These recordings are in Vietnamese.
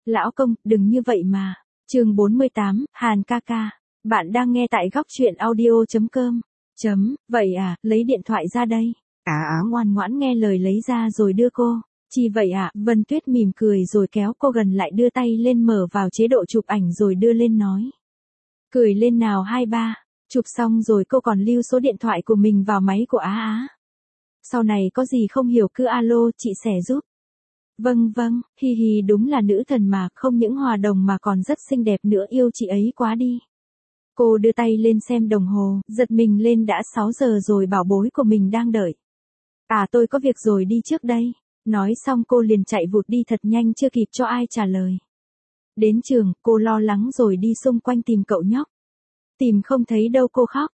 Lão công, đừng như vậy mà. Chương 48, Hàn ca ca. Bạn đang nghe tại góc truyện audio.com. Vậy à, lấy điện thoại ra đây. Ngoan ngoãn nghe lời lấy ra rồi đưa cô. Chi vậy ạ? Vân Tuyết mỉm cười rồi kéo cô gần lại, đưa tay lên mở vào chế độ chụp ảnh rồi đưa lên nói. Cười lên nào hai ba. Chụp xong rồi cô còn lưu số điện thoại của mình vào máy của Á. Sau này có gì không hiểu cứ alo, chị sẽ giúp. Vâng, hi hi, đúng là nữ thần mà, không những hòa đồng mà còn rất xinh đẹp nữa, yêu chị ấy quá đi. Cô đưa tay lên xem đồng hồ, giật mình lên, đã 6 giờ rồi, bảo bối của mình đang đợi. Tôi có việc rồi, đi trước đây. Nói xong cô liền chạy vụt đi thật nhanh, chưa kịp cho ai trả lời. Đến trường, cô lo lắng rồi đi xung quanh tìm cậu nhóc. Tìm không thấy đâu, cô khóc.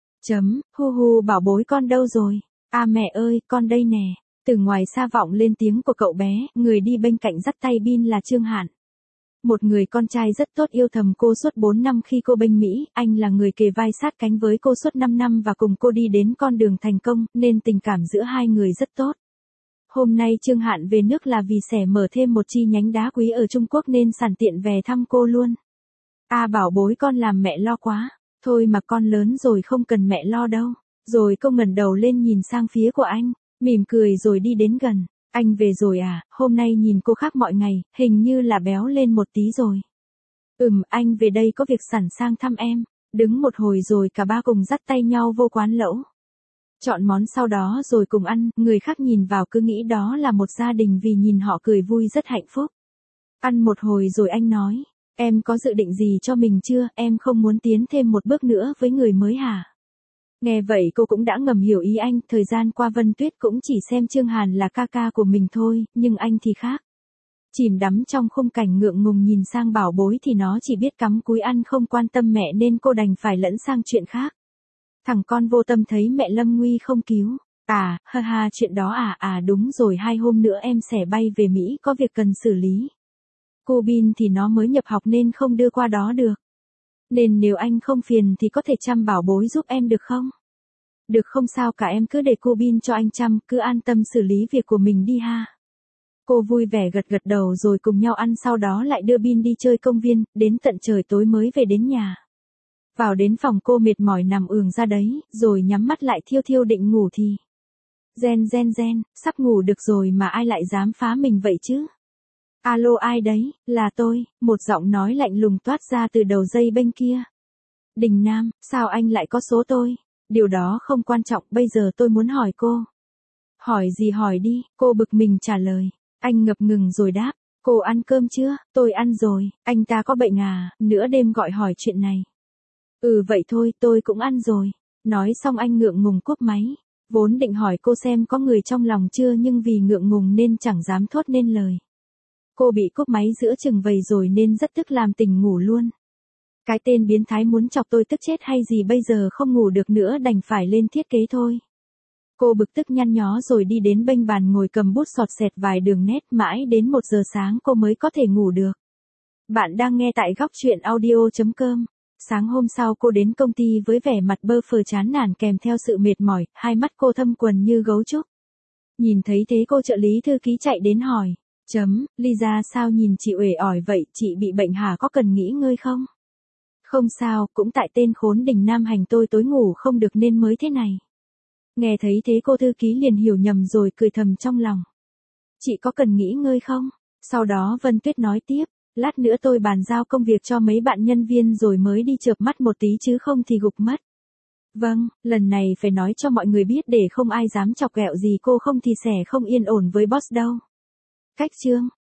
Hu bảo bối con đâu rồi? Mẹ ơi, con đây nè. Từ ngoài xa vọng lên tiếng của cậu bé, người đi bên cạnh dắt tay Bin là Trương Hạn. Một người con trai rất tốt, yêu thầm cô suốt 4 năm khi cô bênh Mỹ, anh là người kề vai sát cánh với cô suốt 5 năm và cùng cô đi đến con đường thành công, nên tình cảm giữa hai người rất tốt. Hôm nay Trương Hạn về nước là vì sẽ mở thêm một chi nhánh đá quý ở Trung Quốc nên sẵn tiện về thăm cô luôn. Bảo bối con làm mẹ lo quá. Thôi mà con lớn rồi không cần mẹ lo đâu. Rồi cô ngẩng đầu lên nhìn sang phía của anh, mỉm cười rồi đi đến gần. Anh về rồi à? Hôm nay nhìn cô khác mọi ngày, hình như là béo lên một tí rồi. Anh về đây có việc sẵn sang thăm em. Đứng một hồi rồi cả ba cùng dắt tay nhau vô quán lẩu. Chọn món sau đó rồi cùng ăn, người khác nhìn vào cứ nghĩ đó là một gia đình vì nhìn họ cười vui rất hạnh phúc. Ăn một hồi rồi anh nói, em có dự định gì cho mình chưa, em không muốn tiến thêm một bước nữa với người mới hả? Nghe vậy cô cũng đã ngầm hiểu ý anh, thời gian qua Vân Tuyết cũng chỉ xem Trương Hàn là ca ca của mình thôi, nhưng anh thì khác. Chìm đắm trong khung cảnh ngượng ngùng nhìn sang bảo bối thì nó chỉ biết cắm cúi ăn không quan tâm mẹ nên cô đành phải lẫn sang chuyện khác. Thằng con vô tâm thấy mẹ lâm nguy không cứu. Chuyện đó đúng rồi, 2 hôm nữa em sẽ bay về Mỹ có việc cần xử lý. Cô Bin thì nó mới nhập học nên không đưa qua đó được. Nên nếu anh không phiền thì có thể chăm bảo bối giúp em được không? Được, không sao cả, em cứ để cô Bin cho anh chăm, cứ an tâm xử lý việc của mình đi ha. Cô vui vẻ gật đầu rồi cùng nhau ăn, sau đó lại đưa Bin đi chơi công viên, đến tận trời tối mới về đến nhà. Vào đến phòng cô mệt mỏi nằm ườn ra đấy, rồi nhắm mắt lại thiêu định ngủ thì. Gen, sắp ngủ được rồi mà ai lại dám phá mình vậy chứ? Alo, ai đấy? Là tôi, một giọng nói lạnh lùng toát ra từ đầu dây bên kia. Đình Nam, sao anh lại có số tôi? Điều đó không quan trọng, bây giờ tôi muốn hỏi cô. Hỏi gì hỏi đi, cô bực mình trả lời. Anh ngập ngừng rồi đáp, cô ăn cơm chưa? Tôi ăn rồi, anh ta có bệnh à? Nửa đêm gọi hỏi chuyện này. Vậy thôi, tôi cũng ăn rồi. Nói xong anh ngượng ngùng cúp máy. Vốn định hỏi cô xem có người trong lòng chưa, nhưng vì ngượng ngùng nên chẳng dám thốt nên lời. Cô bị cúp máy giữa chừng vậy rồi nên rất tức, làm tỉnh ngủ luôn. Cái tên biến thái muốn chọc tôi tức chết hay gì, bây giờ không ngủ được nữa đành phải lên thiết kế thôi. Cô bực tức nhăn nhó rồi đi đến bênh bàn ngồi cầm bút sọt sẹt vài đường nét, mãi đến 1 giờ sáng cô mới có thể ngủ được. Bạn đang nghe tại góc truyện audio.com. Sáng hôm sau cô đến công ty với vẻ mặt bơ phờ chán nản kèm theo sự mệt mỏi, hai mắt cô thâm quầng như gấu trúc. Nhìn thấy thế cô trợ lý thư ký chạy đến hỏi. Lisa, sao nhìn chị uể oải vậy, chị bị bệnh hả, có cần nghỉ ngơi không? Không sao, cũng tại tên khốn Đình Nam hành tôi tối ngủ không được nên mới thế này. Nghe thấy thế cô thư ký liền hiểu nhầm rồi cười thầm trong lòng. Chị có cần nghỉ ngơi không? Sau đó Vân Tuyết nói tiếp. Lát nữa tôi bàn giao công việc cho mấy bạn nhân viên rồi mới đi chợp mắt một tí chứ không thì gục mất. Vâng, lần này phải nói cho mọi người biết để không ai dám chọc ghẹo gì cô, không thì sẽ không yên ổn với boss đâu. Cách chương.